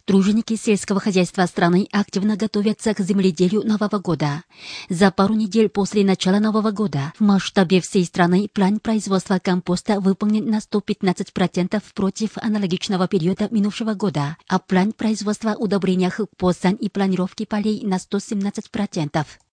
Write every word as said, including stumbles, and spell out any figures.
Труженики сельского хозяйства страны активно готовятся к земледелию Нового года. За пару недель после начала Нового года в масштабе всей страны план производства компоста выполнен на сто пятнадцать процентов против аналогичного периода минувшего года, а план производства удобрения хлопосан и планировки полей на сто семнадцать процентов.